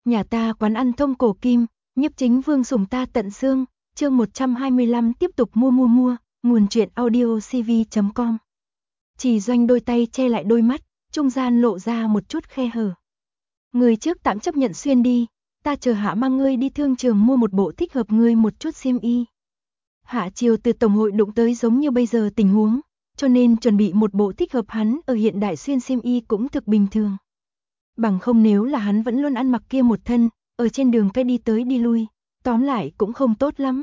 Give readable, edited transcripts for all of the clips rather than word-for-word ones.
Nhà ta quán ăn thông cổ kim, nhiếp chính vương sủng ta tận xương, chương 125 tiếp tục mua, nguồn truyện audio cv.com. Chỉ Doanh đôi tay che lại đôi mắt, trung gian lộ ra một chút khe hở. Người trước tạm chấp nhận xuyên đi, ta chờ hạ mang ngươi đi thương trường mua một bộ thích hợp ngươi một chút xiêm y. Hạ chiều từ tổng hội đụng tới giống như bây giờ tình huống, cho nên chuẩn bị một bộ thích hợp hắn ở hiện đại xuyên xiêm y cũng thực bình thường. Bằng không nếu là hắn vẫn luôn ăn mặc kia một thân, ở trên đường cái đi tới đi lui, tóm lại cũng không tốt lắm.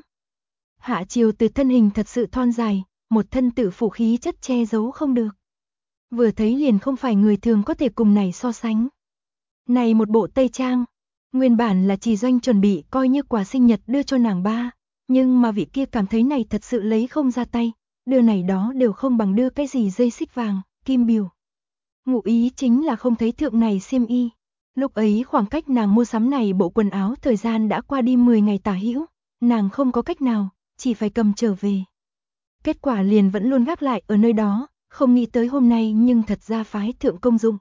Hạ chiều từ thân hình thật sự thon dài, một thân tự phụ khí chất che giấu không được. Vừa thấy liền không phải người thường có thể cùng này so sánh. Này một bộ tây trang, nguyên bản là Chỉ Doanh chuẩn bị coi như quà sinh nhật đưa cho nàng ba, nhưng mà vị kia cảm thấy này thật sự lấy không ra tay, đưa này đó đều không bằng đưa cái gì dây xích vàng, kim biểu. Ngụ ý chính là không thấy thượng này xiêm y. Lúc ấy khoảng cách nàng mua sắm này bộ quần áo thời gian đã qua đi 10 ngày tả hữu, nàng không có cách nào, chỉ phải cầm trở về. Kết quả liền vẫn luôn gác lại ở nơi đó, không nghĩ tới hôm nay nhưng thật ra phái thượng công dụng.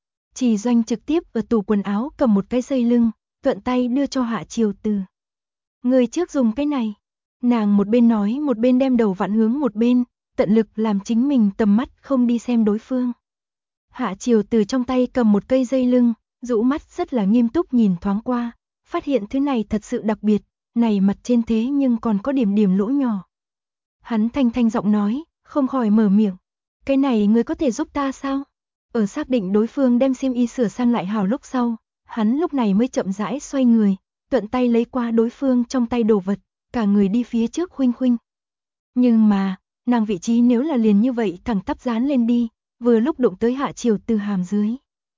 Chỉ Doanh trực tiếp ở tủ quần áo cầm một cái dây lưng, thuận tay đưa cho Hạ Chiều Từ. Người trước dùng cái này. Nàng một bên nói một bên đem đầu vặn hướng một bên, tận lực làm chính mình tầm mắt không đi xem đối phương. Hạ Chiều Từ trong tay cầm một cây dây lưng, rũ mắt rất là nghiêm túc nhìn thoáng qua, phát hiện thứ này thật sự đặc biệt, này mặt trên thế nhưng còn có điểm điểm lỗ nhỏ. Hắn thanh giọng nói, không khỏi mở miệng, cái này ngươi có thể giúp ta sao? Ở xác định đối phương đem xiêm y sửa sang lại hảo lúc sau, hắn lúc này mới chậm rãi xoay người, thuận tay lấy qua đối phương trong tay đồ vật, cả người đi phía trước khuynh khuynh. Nhưng mà, nàng vị trí nếu là liền như vậy thẳng tắp dán lên đi, vừa lúc đụng tới Hạ Chiều Từ hàm dưới.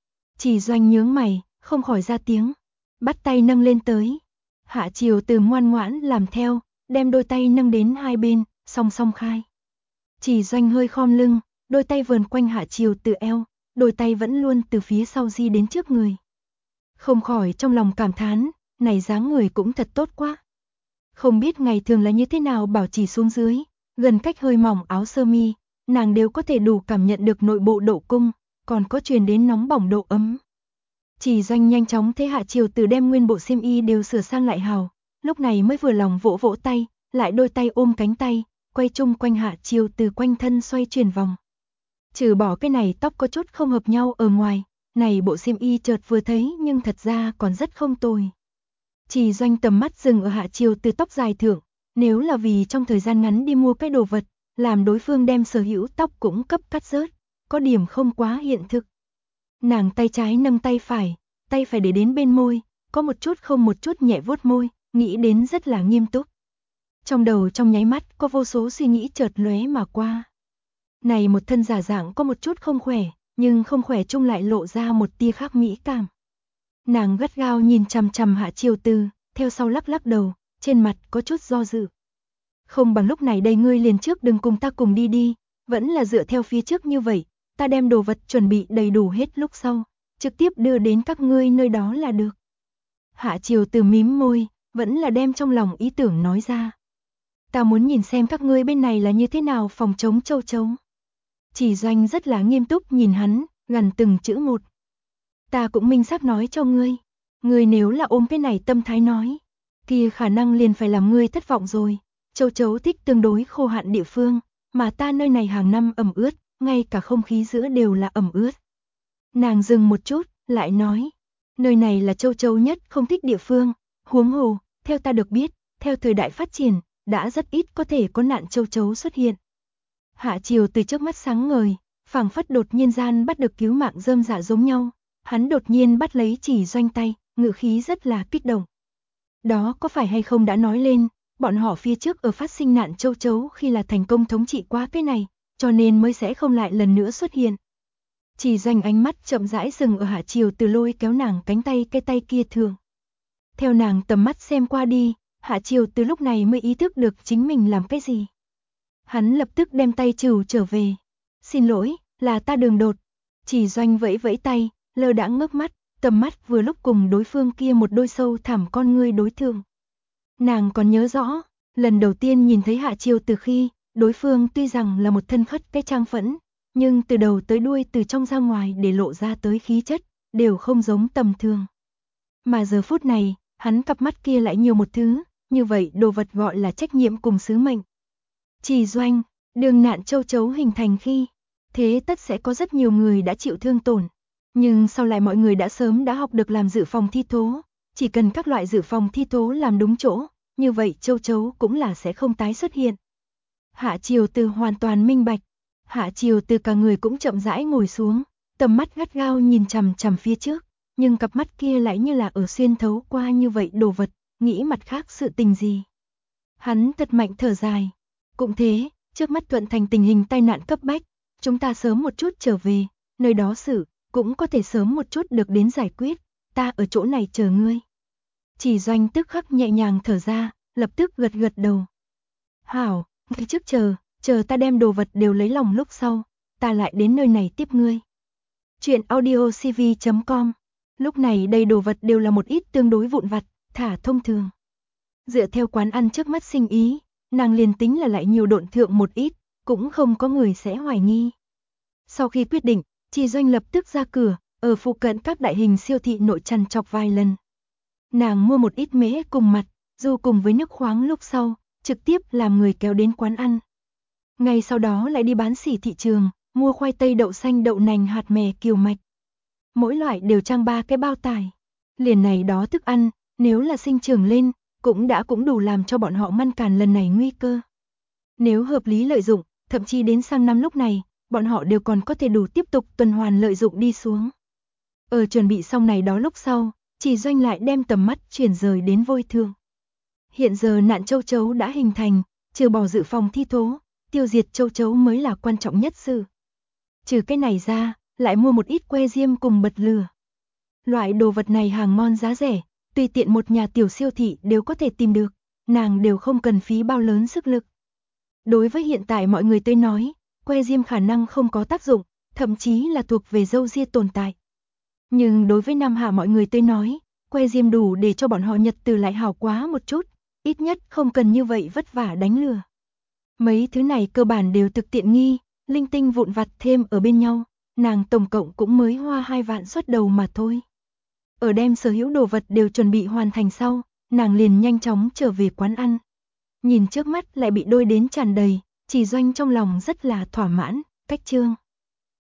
Chỉ Doanh nhướng mày, không khỏi ra tiếng, bắt tay nâng lên tới. Hạ Chiều Từ ngoan ngoãn làm theo, đem đôi tay nâng đến hai bên, song song khai. Chỉ Doanh hơi khom lưng, đôi tay vờn quanh Hạ Chiều Từ eo, đôi tay vẫn luôn từ phía sau di đến trước người. Không khỏi trong lòng cảm thán, này dáng người cũng thật tốt quá. Không biết ngày thường là như thế nào bảo trì xuống dưới, gần cách hơi mỏng áo sơ mi, nàng đều có thể đủ cảm nhận được nội bộ độ cung, còn có truyền đến nóng bỏng độ ấm. Chỉ Doanh nhanh chóng thấy Hạ Chiều Từ đem nguyên bộ xiêm y đều sửa sang lại hào, lúc này mới vừa lòng vỗ vỗ tay, lại đôi tay ôm cánh tay, quay chung quanh Hạ Chiều Từ quanh thân xoay chuyển vòng. Trừ bỏ cái này tóc có chút không hợp nhau ở ngoài, này bộ xiêm y chợt vừa thấy nhưng thật ra còn rất không tồi. Chỉ Doanh tầm mắt dừng ở Hạ Chiều Từ tóc dài thượng, nếu là vì trong thời gian ngắn đi mua cái đồ vật, làm đối phương đem sở hữu tóc cũng cấp cắt rớt, có điểm không quá hiện thực. Nàng tay trái nâng tay phải để đến bên môi, có một chút không một chút nhẹ vuốt môi, nghĩ đến rất là nghiêm túc. Trong đầu trong nháy mắt có vô số suy nghĩ chợt lóe mà qua. Này một thân giả dạng có một chút không khỏe, nhưng không khỏe chung lại lộ ra một tia khác mỹ cảm. Nàng gắt gao nhìn chằm chằm Hạ Chiều Từ, theo sau lắc lắc đầu, trên mặt có chút do dự. Không bằng lúc này đây ngươi liền trước đừng cùng ta cùng đi, vẫn là dựa theo phía trước như vậy, ta đem đồ vật chuẩn bị đầy đủ hết lúc sau, trực tiếp đưa đến các ngươi nơi đó là được. Hạ Chiều Từ mím môi, vẫn là đem trong lòng ý tưởng nói ra. Ta muốn nhìn xem các ngươi bên này là như thế nào phòng chống châu chấu. Chỉ Doanh rất là nghiêm túc nhìn hắn, gần từng chữ một. Ta cũng minh xác nói cho ngươi, ngươi nếu là ôm cái này tâm thái nói, kia khả năng liền phải làm ngươi thất vọng rồi. Châu chấu thích tương đối khô hạn địa phương, mà ta nơi này hàng năm ẩm ướt, ngay cả không khí giữa đều là ẩm ướt. Nàng dừng một chút, lại nói, nơi này là châu chấu nhất không thích địa phương, huống hồ, theo ta được biết, theo thời đại phát triển, đã rất ít có thể có nạn châu chấu xuất hiện. Hạ Chiều Từ trước mắt sáng ngời, phảng phất đột nhiên gian bắt được cứu mạng rơm rạ giống nhau, hắn đột nhiên bắt lấy Chỉ Doanh tay, ngữ khí rất là kích động. Đó có phải hay không đã nói lên, bọn họ phía trước ở phát sinh nạn châu chấu khi là thành công thống trị qua cái này, cho nên mới sẽ không lại lần nữa xuất hiện. Chỉ Doanh ánh mắt chậm rãi dừng ở Hạ Chiều Từ lôi kéo nàng cánh tay cái tay kia thường. Theo nàng tầm mắt xem qua đi, Hạ Chiều Từ lúc này mới ý thức được chính mình làm cái gì. Hắn lập tức đem tay trừ trở về. Xin lỗi, là ta đường đột. Chỉ Doanh vẫy vẫy tay, lơ đãng ngước mắt, tầm mắt vừa lúc cùng đối phương kia một đôi sâu thẳm con ngươi đối thượng. Nàng còn nhớ rõ, lần đầu tiên nhìn thấy Hạ Chiều Từ khi, đối phương tuy rằng là một thân khất cái trang phẫn, nhưng từ đầu tới đuôi từ trong ra ngoài để lộ ra tới khí chất, đều không giống tầm thường. Mà giờ phút này, hắn cặp mắt kia lại nhiều một thứ, như vậy đồ vật gọi là trách nhiệm cùng sứ mệnh. Chỉ Doanh, đường nạn châu chấu hình thành khi, thế tất sẽ có rất nhiều người đã chịu thương tổn. Nhưng sau lại mọi người đã sớm đã học được làm dự phòng thi thố, chỉ cần các loại dự phòng thi thố làm đúng chỗ, như vậy châu chấu cũng là sẽ không tái xuất hiện. Hạ Triều Từ hoàn toàn minh bạch, Hạ Triều Từ cả người cũng chậm rãi ngồi xuống, tầm mắt gắt gao nhìn chằm chằm phía trước, nhưng cặp mắt kia lại như là ở xuyên thấu qua như vậy đồ vật, nghĩ mặt khác sự tình gì. Hắn thật mạnh thở dài, cũng thế, trước mắt Thuận Thành tình hình tai nạn cấp bách, chúng ta sớm một chút trở về, nơi đó xử, cũng có thể sớm một chút được đến giải quyết, ta ở chỗ này chờ ngươi. Chỉ Doanh tức khắc nhẹ nhàng thở ra, lập tức gật gật đầu. Hảo, ngươi trước chờ ta đem đồ vật đều lấy lòng lúc sau, ta lại đến nơi này tiếp ngươi. Chuyện audiocv.com. Lúc này đây đồ vật đều là một ít tương đối vụn vặt, thả thông thường. Dựa theo quán ăn trước mắt sinh ý, nàng liền tính là lại nhiều độn thượng một ít, cũng không có người sẽ hoài nghi. Sau khi quyết định, Chỉ Doanh lập tức ra cửa, ở phụ cận các đại hình siêu thị nội trằn trọc vài lần. Nàng mua một ít mễ cùng mặt, dù cùng với nước khoáng lúc sau, trực tiếp làm người kéo đến quán ăn. Ngay sau đó lại đi bán sỉ thị trường, mua khoai tây đậu xanh đậu nành hạt mè kiều mạch. Mỗi loại đều trang 3 cái bao tải. Liền này đó thức ăn, nếu là sinh trưởng lên, cũng đủ làm cho bọn họ ngăn cản lần này nguy cơ. Nếu hợp lý lợi dụng, thậm chí đến sang năm lúc này, bọn họ đều còn có thể đủ tiếp tục tuần hoàn lợi dụng đi xuống. Ở chuẩn bị xong này đó lúc sau, Chỉ Doanh lại đem tầm mắt chuyển rời đến vôi thượng. Hiện giờ nạn châu chấu đã hình thành, trừ bỏ dự phòng thi thố, tiêu diệt châu chấu mới là quan trọng nhất sự. Trừ cái này ra, lại mua một ít que diêm cùng bật lửa. Loại đồ vật này hàng ngon giá rẻ, tùy tiện một nhà tiểu siêu thị đều có thể tìm được, nàng đều không cần phí bao lớn sức lực. Đối với hiện tại mọi người tới nói, que diêm khả năng không có tác dụng, thậm chí là thuộc về râu ria tồn tại. Nhưng đối với Nam Hạ mọi người tới nói, que diêm đủ để cho bọn họ nhật từ lại hào quá một chút, ít nhất không cần như vậy vất vả đánh lừa. Mấy thứ này cơ bản đều thực tiện nghi, linh tinh vụn vặt thêm ở bên nhau, nàng tổng cộng cũng mới hoa 2 vạn xuất đầu mà thôi. Ở đem sở hữu đồ vật đều chuẩn bị hoàn thành sau, nàng liền nhanh chóng trở về quán ăn. Nhìn trước mắt lại bị đôi đến tràn đầy, Chỉ Doanh trong lòng rất là thỏa mãn, cách chương.